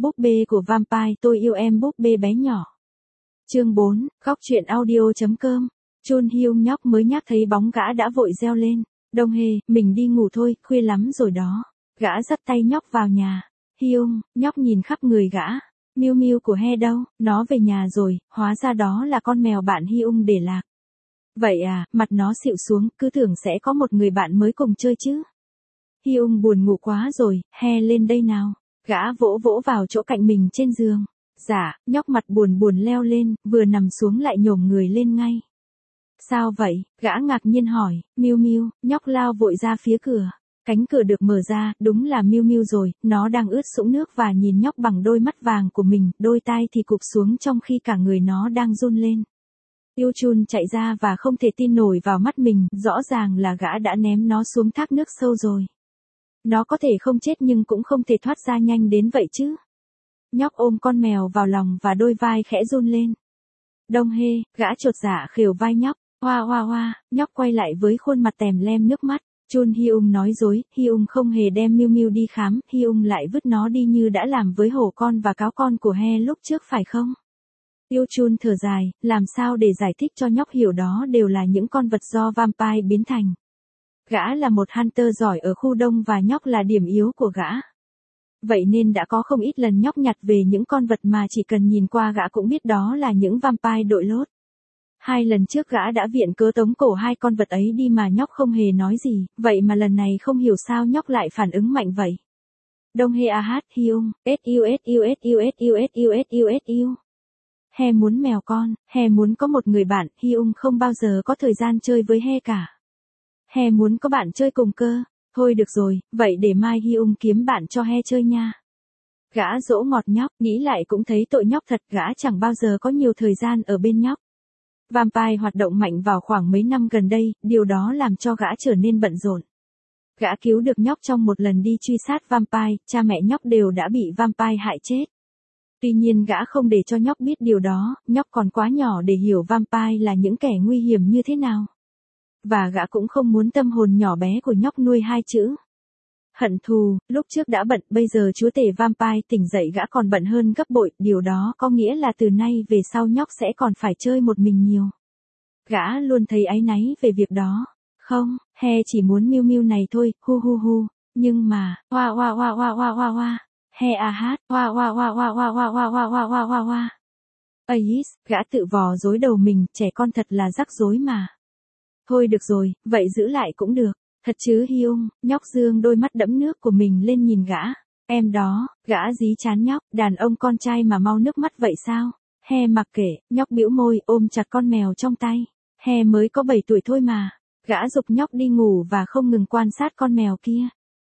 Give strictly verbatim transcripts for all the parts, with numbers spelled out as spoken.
Búp bê của Vampire, tôi yêu em búp bê bé nhỏ. Chương bốn, góc truyện audio.com. Chun Hyung nhóc mới nhắc thấy bóng gã đã vội reo lên. Đông Hê, mình đi ngủ thôi, khuya lắm rồi đó. Gã dắt tay nhóc vào nhà. Hyung, nhóc nhìn khắp người gã. Miu Miu của He đâu, nó về nhà rồi, hóa ra đó là con mèo bạn Hyung để lạc. Vậy à, mặt nó xịu xuống, cứ tưởng sẽ có một người bạn mới cùng chơi chứ. Hyung buồn ngủ quá rồi, He lên đây nào. Gã vỗ vỗ vào chỗ cạnh mình trên giường. Dạ, nhóc mặt buồn buồn leo lên, vừa nằm xuống lại nhổm người lên ngay. Sao vậy? Gã ngạc nhiên hỏi. Miu Miu, nhóc lao vội ra phía cửa. Cánh cửa được mở ra, đúng là Miu Miu rồi, nó đang ướt sũng nước và nhìn nhóc bằng đôi mắt vàng của mình, đôi tai thì cụp xuống trong khi cả người nó đang run lên. Yêu Chun chạy ra và không thể tin nổi vào mắt mình, rõ ràng là gã đã ném nó xuống thác nước sâu rồi. Nó có thể không chết nhưng cũng không thể thoát ra nhanh đến vậy chứ. Nhóc ôm con mèo vào lòng và đôi vai khẽ run lên. Đông Hê, gã chột dạ khều vai nhóc. Hoa hoa hoa, nhóc quay lại với khuôn mặt tèm lem nước mắt. Chun Hyung nói dối, Hyung không hề đem Miu Miu đi khám, Hyung lại vứt nó đi như đã làm với hổ con và cáo con của He lúc trước phải không? Yêu Chun thở dài, làm sao để giải thích cho nhóc hiểu đó đều là những con vật do vampire biến thành. Gã là một hunter giỏi ở khu đông và nhóc là điểm yếu của gã. Vậy nên đã có không ít lần nhóc nhặt về những con vật mà chỉ cần nhìn qua gã cũng biết đó là những vampire đội lốt. Hai lần trước gã đã viện cớ tống cổ hai con vật ấy đi mà nhóc không hề nói gì, vậy mà lần này không hiểu sao nhóc lại phản ứng mạnh vậy. Đông Hê ah Hyung, su su su su su su su. He muốn mèo con, He muốn có một người bạn, Hyung không bao giờ có thời gian chơi với He cả. He muốn có bạn chơi cùng cơ. Thôi được rồi, vậy để mai Hyung kiếm bạn cho He chơi nha. Gã dỗ ngọt nhóc, nghĩ lại cũng thấy tội nhóc thật, gã chẳng bao giờ có nhiều thời gian ở bên nhóc. Vampire hoạt động mạnh vào khoảng mấy năm gần đây, điều đó làm cho gã trở nên bận rộn. Gã cứu được nhóc trong một lần đi truy sát vampire, cha mẹ nhóc đều đã bị vampire hại chết. Tuy nhiên gã không để cho nhóc biết điều đó, nhóc còn quá nhỏ để hiểu vampire là những kẻ nguy hiểm như thế nào. Và gã cũng không muốn tâm hồn nhỏ bé của nhóc nuôi hai chữ hận thù, lúc trước đã bận, bây giờ chúa tể vampire tỉnh dậy gã còn bận hơn gấp bội, điều đó có nghĩa là từ nay về sau nhóc sẽ còn phải chơi một mình nhiều. Gã luôn thấy áy náy về việc đó. Không, He chỉ muốn Miu Miu này thôi, hu hu hu, nhưng mà, hoa hoa hoa hoa hoa hoa hoa, He a hát, hoa hoa hoa hoa hoa hoa hoa hoa hoa hoa hoa hoa. Ais, gã tự vò rối đầu mình, trẻ con thật là rắc rối mà. Thôi được rồi, vậy giữ lại cũng được. Thật chứ Hyung, nhóc dương đôi mắt đẫm nước của mình lên nhìn gã. Em đó, gã dí chán nhóc, đàn ông con trai mà mau nước mắt vậy sao? He mặc kệ, nhóc bĩu môi ôm chặt con mèo trong tay. He mới có bảy tuổi thôi mà. Gã giục nhóc đi ngủ và không ngừng quan sát con mèo kia.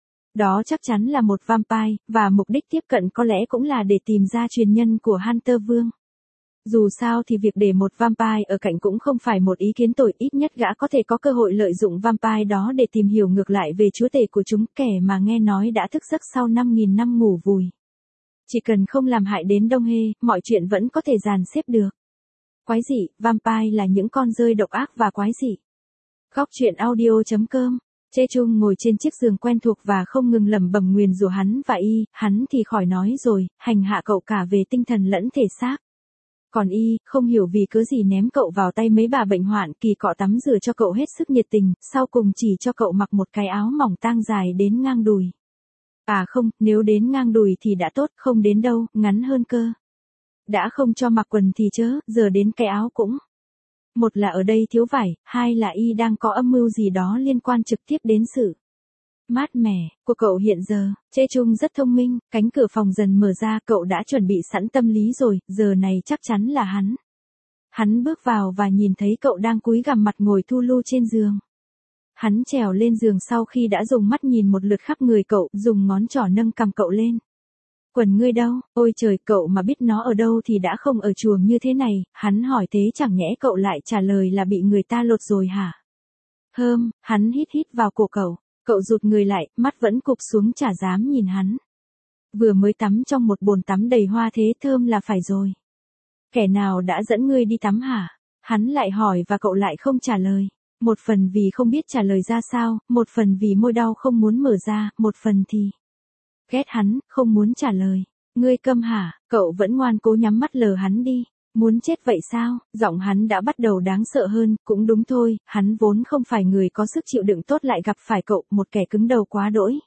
Đó chắc chắn là một vampire, và mục đích tiếp cận có lẽ cũng là để tìm ra truyền nhân của Hunter Vương. Dù sao thì việc để một vampire ở cạnh cũng không phải một ý kiến tồi, ít nhất gã có thể có cơ hội lợi dụng vampire đó để tìm hiểu ngược lại về chúa tể của chúng, kẻ mà nghe nói đã thức giấc sau năm nghìn năm ngủ vùi. Chỉ cần không làm hại đến Đông Hê, mọi chuyện vẫn có thể dàn xếp được. Quái dị, vampire là những con rơi độc ác và quái dị. Góc truyện audio.com. Chê Chung ngồi trên chiếc giường quen thuộc và không ngừng lẩm bẩm nguyền rủa hắn và y, hắn thì khỏi nói rồi, hành hạ cậu cả về tinh thần lẫn thể xác. Còn y, không hiểu vì cớ gì ném cậu vào tay mấy bà bệnh hoạn, kỳ cọ tắm rửa cho cậu hết sức nhiệt tình, sau cùng chỉ cho cậu mặc một cái áo mỏng tang dài đến ngang đùi. À không, nếu đến ngang đùi thì đã tốt, không đến đâu, ngắn hơn cơ. Đã không cho mặc quần thì chớ, giờ đến cái áo cũng. Một là ở đây thiếu vải, hai là y đang có âm mưu gì đó liên quan trực tiếp đến sự mát mẻ của cậu hiện giờ. Chê Chung rất thông minh, cánh cửa phòng dần mở ra, cậu đã chuẩn bị sẵn tâm lý rồi, giờ này chắc chắn là hắn. Hắn bước vào và nhìn thấy cậu đang cúi gằm mặt ngồi thu lu trên giường. Hắn trèo lên giường sau khi đã dùng mắt nhìn một lượt khắp người cậu, dùng ngón trỏ nâng cằm cậu lên. Quần ngươi đâu? Ôi trời, cậu mà biết nó ở đâu thì đã không ở chuồng như thế này. Hắn hỏi thế chẳng nhẽ cậu lại trả lời là bị người ta lột rồi hả? Hơm, hắn hít hít vào cổ cậu. Cậu rụt người lại, mắt vẫn cụp xuống chả dám nhìn hắn. Vừa mới tắm trong một bồn tắm đầy hoa thế thơm là phải rồi. Kẻ nào đã dẫn ngươi đi tắm hả? Hắn lại hỏi và cậu lại không trả lời. Một phần vì không biết trả lời ra sao, một phần vì môi đau không muốn mở ra, một phần thì ghét hắn, không muốn trả lời. Ngươi câm hả? Cậu vẫn ngoan cố nhắm mắt lờ hắn đi. Muốn chết vậy sao? Giọng hắn đã bắt đầu đáng sợ hơn, cũng đúng thôi, hắn vốn không phải người có sức chịu đựng tốt lại gặp phải cậu, một kẻ cứng đầu quá đỗi.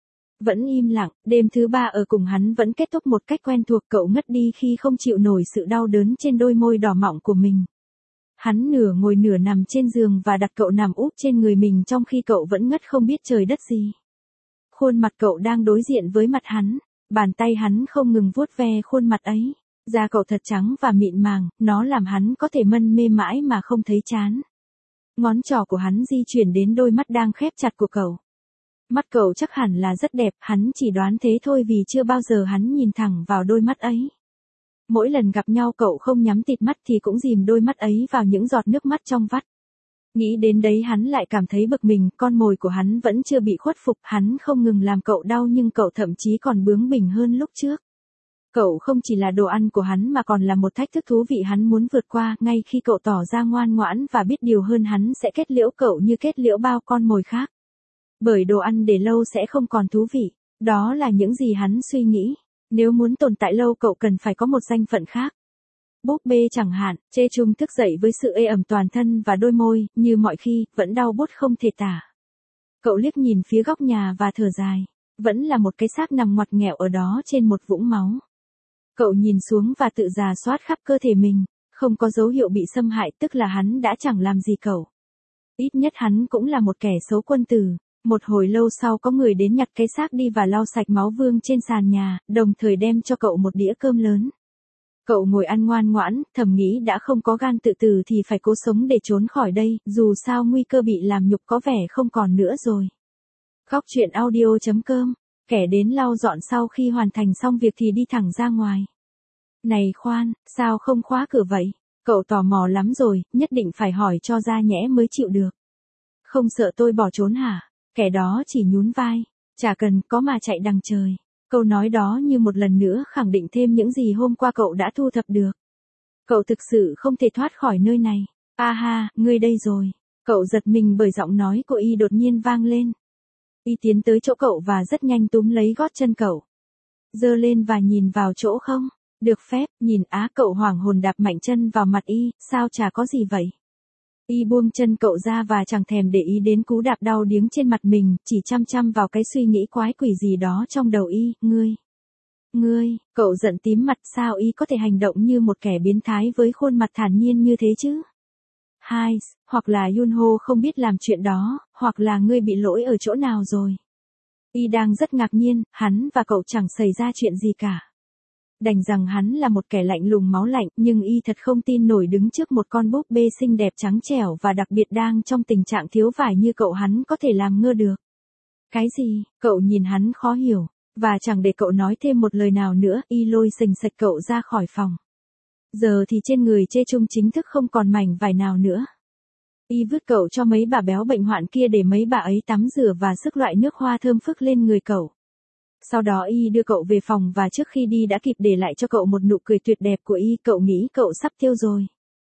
Vẫn im lặng, đêm thứ ba ở cùng hắn vẫn kết thúc một cách quen thuộc, cậu ngất đi khi không chịu nổi sự đau đớn trên đôi môi đỏ mọng của mình. Hắn nửa ngồi nửa nằm trên giường và đặt cậu nằm úp trên người mình trong khi cậu vẫn ngất không biết trời đất gì. Khuôn mặt cậu đang đối diện với mặt hắn, bàn tay hắn không ngừng vuốt ve khuôn mặt ấy. Da cậu thật trắng và mịn màng, nó làm hắn có thể mân mê mãi mà không thấy chán. Ngón trỏ của hắn di chuyển đến đôi mắt đang khép chặt của cậu. Mắt cậu chắc hẳn là rất đẹp, hắn chỉ đoán thế thôi vì chưa bao giờ hắn nhìn thẳng vào đôi mắt ấy. Mỗi lần gặp nhau cậu không nhắm tịt mắt thì cũng dìm đôi mắt ấy vào những giọt nước mắt trong vắt. Nghĩ đến đấy hắn lại cảm thấy bực mình, con mồi của hắn vẫn chưa bị khuất phục, hắn không ngừng làm cậu đau nhưng cậu thậm chí còn bướng bỉnh hơn lúc trước. Cậu không chỉ là đồ ăn của hắn mà còn là một thách thức thú vị hắn muốn vượt qua, ngay khi cậu tỏ ra ngoan ngoãn và biết điều hơn hắn sẽ kết liễu cậu như kết liễu bao con mồi khác. Bởi đồ ăn để lâu sẽ không còn thú vị, đó là những gì hắn suy nghĩ. Nếu muốn tồn tại lâu cậu cần phải có một danh phận khác. Búp bê chẳng hạn, Chê Chung thức dậy với sự ê ẩm toàn thân và đôi môi, như mọi khi, vẫn đau buốt không thể tả. Cậu liếc nhìn phía góc nhà và thở dài. Vẫn là một cái xác nằm ngoặt nghẹo ở đó trên một vũng máu. Cậu nhìn xuống và tự rà soát khắp cơ thể mình, không có dấu hiệu bị xâm hại, tức là hắn đã chẳng làm gì cậu. Ít nhất hắn cũng là một kẻ xấu quân tử. Một hồi lâu sau có người đến nhặt cái xác đi và lau sạch máu vương trên sàn nhà, đồng thời đem cho cậu một đĩa cơm lớn. Cậu ngồi ăn ngoan ngoãn, thầm nghĩ đã không có gan tự tử thì phải cố sống để trốn khỏi đây, dù sao nguy cơ bị làm nhục có vẻ không còn nữa rồi. Góc truyện audio chấm com, kẻ đến lau dọn sau khi hoàn thành xong việc thì đi thẳng ra ngoài. Này khoan, sao không khóa cửa vậy? Cậu tò mò lắm rồi, nhất định phải hỏi cho ra nhẽ mới chịu được. Không sợ tôi bỏ trốn hả? Kẻ đó chỉ nhún vai. Chả cần, có mà chạy đằng trời. Câu nói đó như một lần nữa khẳng định thêm những gì hôm qua cậu đã thu thập được. Cậu thực sự không thể thoát khỏi nơi này. A ha, ngươi đây rồi. Cậu giật mình bởi giọng nói của y đột nhiên vang lên. Y tiến tới chỗ cậu và rất nhanh túm lấy gót chân cậu. Giơ lên và nhìn vào chỗ không? Được phép, nhìn á cậu hoảng hồn đạp mạnh chân vào mặt y, sao chả có gì vậy? Y buông chân cậu ra và chẳng thèm để ý đến cú đạp đau điếng trên mặt mình, chỉ chăm chăm vào cái suy nghĩ quái quỷ gì đó trong đầu y, ngươi. Ngươi, cậu giận tím mặt sao y có thể hành động như một kẻ biến thái với khuôn mặt thản nhiên như thế chứ? Hai, hoặc là Yunho không biết làm chuyện đó, hoặc là ngươi bị lỗi ở chỗ nào rồi. Y đang rất ngạc nhiên, hắn và cậu chẳng xảy ra chuyện gì cả. Đành rằng hắn là một kẻ lạnh lùng máu lạnh, nhưng y thật không tin nổi đứng trước một con búp bê xinh đẹp trắng trẻo và đặc biệt đang trong tình trạng thiếu vải như cậu hắn có thể làm ngơ được. Cái gì? Cậu nhìn hắn khó hiểu, và chẳng để cậu nói thêm một lời nào nữa, y lôi sềnh sạch cậu ra khỏi phòng. Giờ thì trên người Chê Chung chính thức không còn mảnh vải nào nữa. Y vứt cậu cho mấy bà béo bệnh hoạn kia để mấy bà ấy tắm rửa và sức loại nước hoa thơm phức lên người cậu. Sau đó y đưa cậu về phòng và trước khi đi đã kịp để lại cho cậu một nụ cười tuyệt đẹp của y, cậu nghĩ cậu sắp tiêu rồi.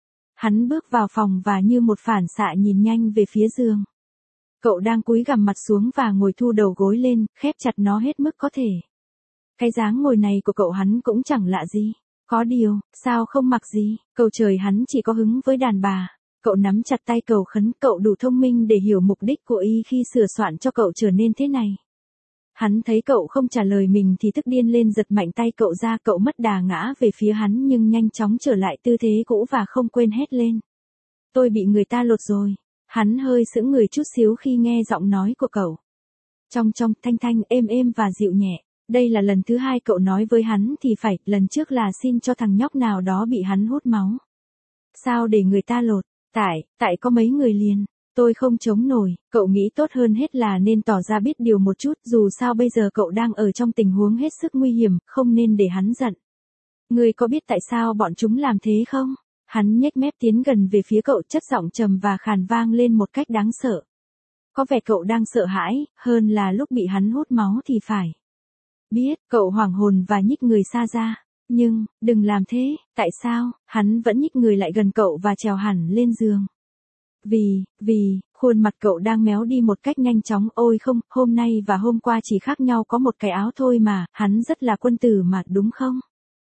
Hắn bước vào phòng và như một phản xạ nhìn nhanh về phía giường. Cậu đang cúi gằm mặt xuống và ngồi thu đầu gối lên, khép chặt nó hết mức có thể. Cái dáng ngồi này của cậu hắn cũng chẳng lạ gì. Có điều, sao không mặc gì, cầu trời hắn chỉ có hứng với đàn bà. Cậu nắm chặt tay cầu khấn, cậu đủ thông minh để hiểu mục đích của y khi sửa soạn cho cậu trở nên thế này. Hắn thấy cậu không trả lời mình thì tức điên lên giật mạnh tay cậu ra, cậu mất đà ngã về phía hắn nhưng nhanh chóng trở lại tư thế cũ và không quên hét lên. Tôi bị người ta lột rồi. Hắn hơi sững người chút xíu khi nghe giọng nói của cậu. Trong trong, thanh thanh, êm êm và dịu nhẹ. Đây là lần thứ hai cậu nói với hắn thì phải, lần trước là xin cho thằng nhóc nào đó bị hắn hút máu. Sao để người ta lột? Tại, tại có mấy người liền. Tôi không chống nổi, cậu nghĩ tốt hơn hết là nên tỏ ra biết điều một chút, dù sao bây giờ cậu đang ở trong tình huống hết sức nguy hiểm, không nên để hắn giận. Ngươi có biết tại sao bọn chúng làm thế không? Hắn nhếch mép tiến gần về phía cậu, chất giọng trầm và khàn vang lên một cách đáng sợ. Có vẻ cậu đang sợ hãi, hơn là lúc bị hắn hút máu thì phải. Biết, cậu hoảng hồn và nhích người xa ra. Nhưng, đừng làm thế, tại sao? Hắn vẫn nhích người lại gần cậu và trèo hẳn lên giường. Vì, vì, khuôn mặt cậu đang méo đi một cách nhanh chóng. Ôi không, hôm nay và hôm qua chỉ khác nhau có một cái áo thôi mà, hắn rất là quân tử mà, đúng không?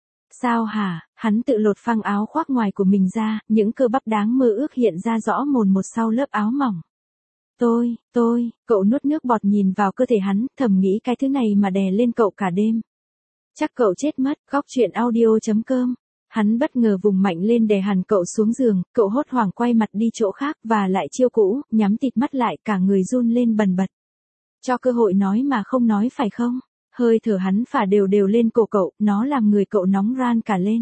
Sao hả? Hắn tự lột phăng áo khoác ngoài của mình ra, những cơ bắp đáng mơ ước hiện ra rõ mồn một sau lớp áo mỏng. Tôi, tôi, cậu nuốt nước bọt nhìn vào cơ thể hắn, thầm nghĩ cái thứ này mà đè lên cậu cả đêm. Chắc cậu chết mất. Góc truyện audio chấm com. Hắn bất ngờ vùng mạnh lên đè hẳn cậu xuống giường, cậu hốt hoảng quay mặt đi chỗ khác và lại chiêu cũ, nhắm tịt mắt lại, cả người run lên bần bật. Cho cơ hội nói mà không nói phải không? Hơi thở hắn phả đều đều lên cổ cậu, nó làm người cậu nóng ran cả lên.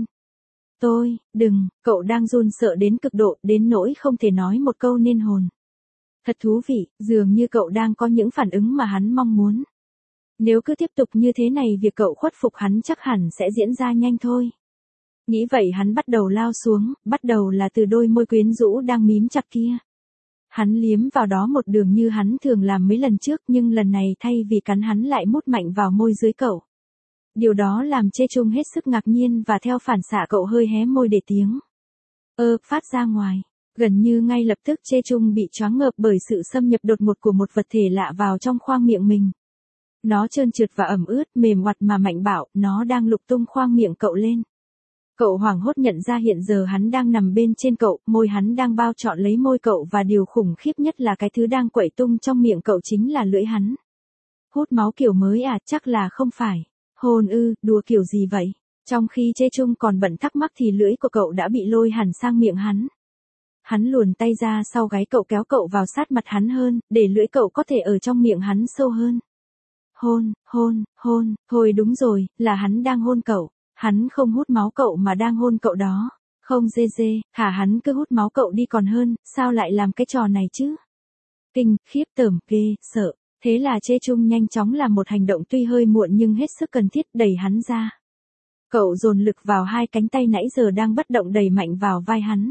Tôi, đừng, cậu đang run sợ đến cực độ, đến nỗi không thể nói một câu nên hồn. Thật thú vị, dường như cậu đang có những phản ứng mà hắn mong muốn. Nếu cứ tiếp tục như thế này việc cậu khuất phục hắn chắc hẳn sẽ diễn ra nhanh thôi. Nghĩ vậy hắn bắt đầu lao xuống, bắt đầu là từ đôi môi quyến rũ đang mím chặt kia. Hắn liếm vào đó một đường như hắn thường làm mấy lần trước, nhưng lần này thay vì cắn hắn lại mút mạnh vào môi dưới cậu. Điều đó làm Chê Chung hết sức ngạc nhiên và theo phản xạ cậu hơi hé môi để tiếng ơ phát ra ngoài. Gần như ngay lập tức Chê Chung bị choáng ngợp bởi sự xâm nhập đột ngột của một vật thể lạ vào trong khoang miệng mình. Nó trơn trượt và ẩm ướt, mềm oặt mà mạnh bạo, nó đang lục tung khoang miệng cậu lên. Cậu hoảng hốt nhận ra hiện giờ hắn đang nằm bên trên cậu, môi hắn đang bao trọn lấy môi cậu và điều khủng khiếp nhất là cái thứ đang quẩy tung trong miệng cậu chính là lưỡi hắn. Hút máu kiểu mới à, chắc là không phải. Hôn ư, đùa kiểu gì vậy? Trong khi Chê Chung còn bận thắc mắc thì lưỡi của cậu đã bị lôi hẳn sang miệng hắn. Hắn luồn tay ra sau gáy cậu kéo cậu vào sát mặt hắn hơn, để lưỡi cậu có thể ở trong miệng hắn sâu hơn. Hôn, hôn, hôn, thôi đúng rồi, là hắn đang hôn cậu. Hắn không hút máu cậu mà đang hôn cậu đó. Không dê dê, hả hắn cứ hút máu cậu đi còn hơn, sao lại làm cái trò này chứ? Kinh, khiếp tởm, ghê, sợ. Thế là Chê Chung nhanh chóng làm một hành động tuy hơi muộn nhưng hết sức cần thiết, đẩy hắn ra. Cậu dồn lực vào hai cánh tay nãy giờ đang bất động đẩy mạnh vào vai hắn.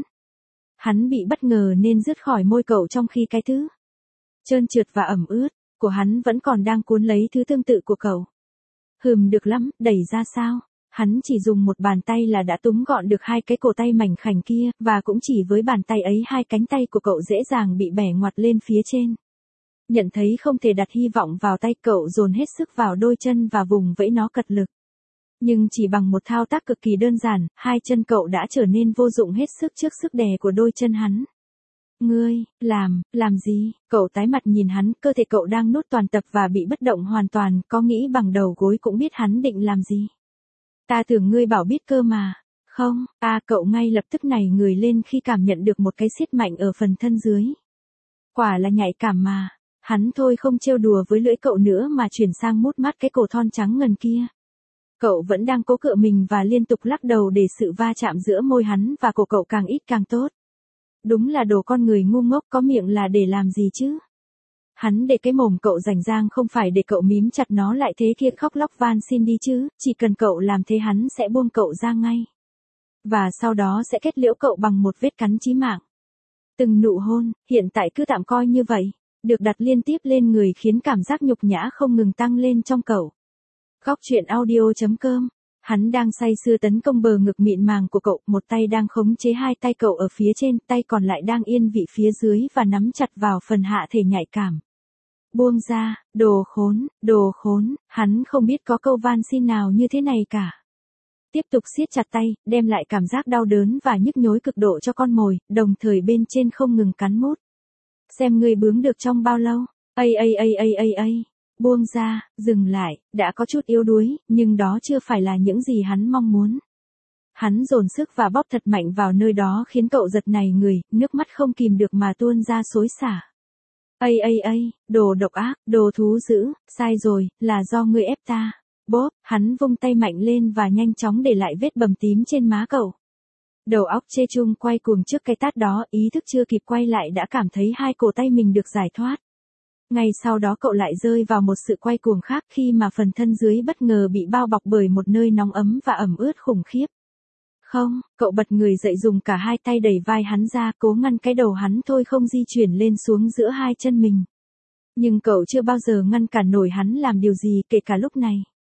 Hắn bị bất ngờ nên rứt khỏi môi cậu trong khi cái thứ trơn trượt và ẩm ướt của hắn vẫn còn đang cuốn lấy thứ tương tự của cậu. Hừm được lắm, đẩy ra sao? Hắn chỉ dùng một bàn tay là đã túm gọn được hai cái cổ tay mảnh khảnh kia, và cũng chỉ với bàn tay ấy hai cánh tay của cậu dễ dàng bị bẻ ngoặt lên phía trên. Nhận thấy không thể đặt hy vọng vào tay, cậu dồn hết sức vào đôi chân và vùng vẫy nó cật lực. Nhưng chỉ bằng một thao tác cực kỳ đơn giản, hai chân cậu đã trở nên vô dụng hết sức trước sức đè của đôi chân hắn. Ngươi, làm, làm gì? Cậu tái mặt nhìn hắn, cơ thể cậu đang nút toàn tập và bị bất động hoàn toàn, có nghĩ bằng đầu gối cũng biết hắn định làm gì. Ta tưởng ngươi bảo biết cơ mà. Không, ta cậu ngay lập tức nảy người lên khi cảm nhận được một cái siết mạnh ở phần thân dưới. Quả là nhạy cảm mà. Hắn thôi không trêu đùa với lưỡi cậu nữa mà chuyển sang mút mát cái cổ thon trắng ngần kia. Cậu vẫn đang cố cựa mình và liên tục lắc đầu để sự va chạm giữa môi hắn và cổ cậu càng ít càng tốt. Đúng là đồ con người ngu ngốc, có miệng là để làm gì chứ? Hắn để cái mồm cậu rảnh rang không phải để cậu mím chặt nó lại thế kia khóc lóc van xin đi chứ, chỉ cần cậu làm thế hắn sẽ buông cậu ra ngay. Và sau đó sẽ kết liễu cậu bằng một vết cắn chí mạng. Từng nụ hôn, hiện tại cứ tạm coi như vậy, được đặt liên tiếp lên người khiến cảm giác nhục nhã không ngừng tăng lên trong cậu. Góc truyện audio chấm com. Hắn đang say sưa tấn công bờ ngực mịn màng của cậu, một tay đang khống chế hai tay cậu ở phía trên, tay còn lại đang yên vị phía dưới và nắm chặt vào phần hạ thể nhạy cảm. Buông ra, đồ khốn, đồ khốn, hắn không biết có câu van xin nào như thế này cả. Tiếp tục siết chặt tay, đem lại cảm giác đau đớn và nhức nhối cực độ cho con mồi, đồng thời bên trên không ngừng cắn mút. Xem ngươi bướng được trong bao lâu. Ây ây ây ây ây ây. Buông ra, dừng lại, đã có chút yếu đuối, nhưng đó chưa phải là những gì hắn mong muốn. Hắn dồn sức và bóp thật mạnh vào nơi đó khiến cậu giật nảy người, nước mắt không kìm được mà tuôn ra xối xả. Ây ây ây, đồ độc ác, đồ thú dữ, sai rồi, là do ngươi ép ta. Bốp, hắn vung tay mạnh lên và nhanh chóng để lại vết bầm tím trên má cậu. Đầu óc Chê Chung quay cuồng trước cái tát đó, ý thức chưa kịp quay lại đã cảm thấy hai cổ tay mình được giải thoát. Ngay sau đó cậu lại rơi vào một sự quay cuồng khác khi mà phần thân dưới bất ngờ bị bao bọc bởi một nơi nóng ấm và ẩm ướt khủng khiếp. Không, cậu bật người dậy dùng cả hai tay đẩy vai hắn ra, cố ngăn cái đầu hắn thôi không di chuyển lên xuống giữa hai chân mình. Nhưng cậu chưa bao giờ ngăn cản nổi hắn làm điều gì kể cả lúc này.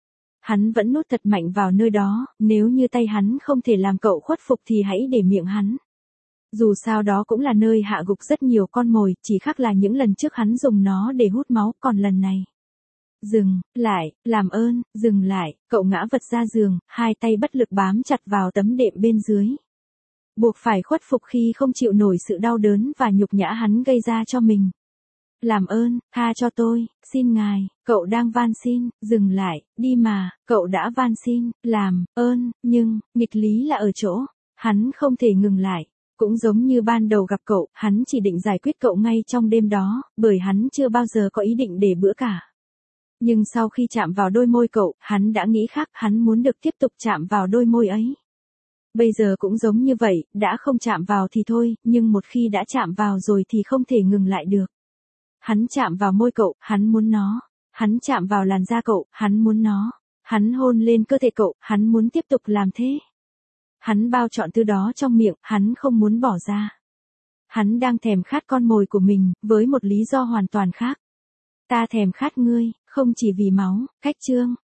Hắn vẫn nuốt thật mạnh vào nơi đó, nếu như tay hắn không thể làm cậu khuất phục thì hãy để miệng hắn. Dù sao đó cũng là nơi hạ gục rất nhiều con mồi, chỉ khác là những lần trước hắn dùng nó để hút máu, còn lần này. Dừng, lại, làm ơn, dừng lại, cậu ngã vật ra giường, hai tay bất lực bám chặt vào tấm đệm bên dưới. Buộc phải khuất phục khi không chịu nổi sự đau đớn và nhục nhã hắn gây ra cho mình. Làm ơn, tha cho tôi, xin ngài, cậu đang van xin, dừng lại, đi mà, cậu đã van xin, làm ơn, nhưng, nghịch lý là ở chỗ, hắn không thể ngừng lại. Cũng giống như ban đầu gặp cậu, hắn chỉ định giải quyết cậu ngay trong đêm đó, bởi hắn chưa bao giờ có ý định để bữa cả. Nhưng sau khi chạm vào đôi môi cậu, hắn đã nghĩ khác, hắn muốn được tiếp tục chạm vào đôi môi ấy. Bây giờ cũng giống như vậy, đã không chạm vào thì thôi, nhưng một khi đã chạm vào rồi thì không thể ngừng lại được. Hắn chạm vào môi cậu, hắn muốn nó. Hắn chạm vào làn da cậu, hắn muốn nó. Hắn hôn lên cơ thể cậu, hắn muốn tiếp tục làm thế. Hắn bao trọn thứ đó trong miệng, hắn không muốn bỏ ra. Hắn đang thèm khát con mồi của mình, với một lý do hoàn toàn khác. Ta thèm khát ngươi, không chỉ vì máu, cách chương.